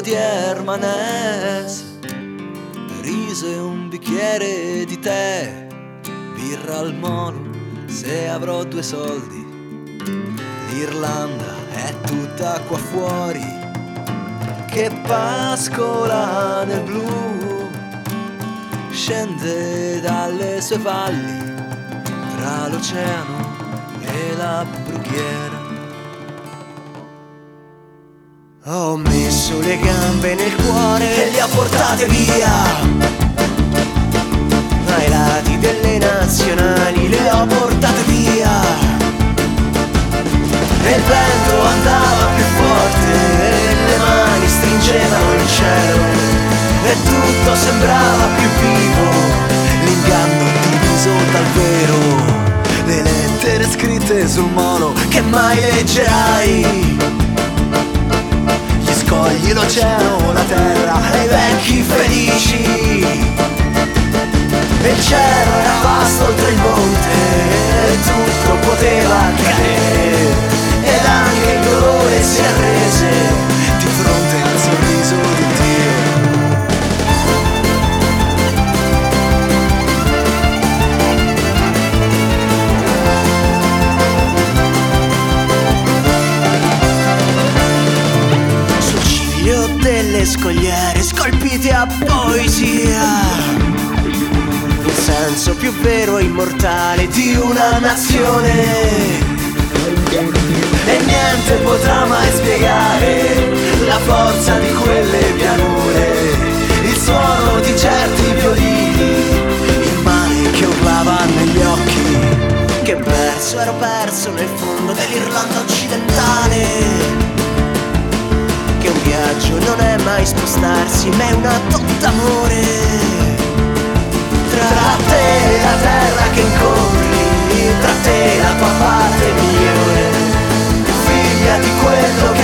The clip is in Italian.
di Hermanès, riso e un bicchiere di tè, birra al mono se avrò 2 soldi. L'Irlanda è tutta qua fuori che pascola nel blu, scende dalle sue valli tra l'oceano e la brughiera. Ho messo le gambe nel cuore E li ha portate via ai lati delle nazionali, le ho portate via. E il vento andava più forte e le mani stringevano il cielo e tutto sembrava più vivo, l'inganno diviso dal vero. Le lettere scritte sul mono che mai leggerai, gli scogli, l'oceano, la terra e i vecchi felici. E il cielo era vasto oltre il monte e tutto poteva cadere, ed anche il dolore si arrese di fronte al sorriso di Dio. sul ciglio delle scogliere scolpite a poesia, il senso più vero e immortale Di una nazione, e niente potrà mai spiegare la forza di quelle pianure, il suono di certi violini, il mare che urlava negli occhi. che perso, ero perso nel fondo dell'Irlanda occidentale, che un viaggio non è mai spostarsi ma è un atto d'amore. Tra te e la terra che incontri, tra te e la tua parte migliore, figlia di quello che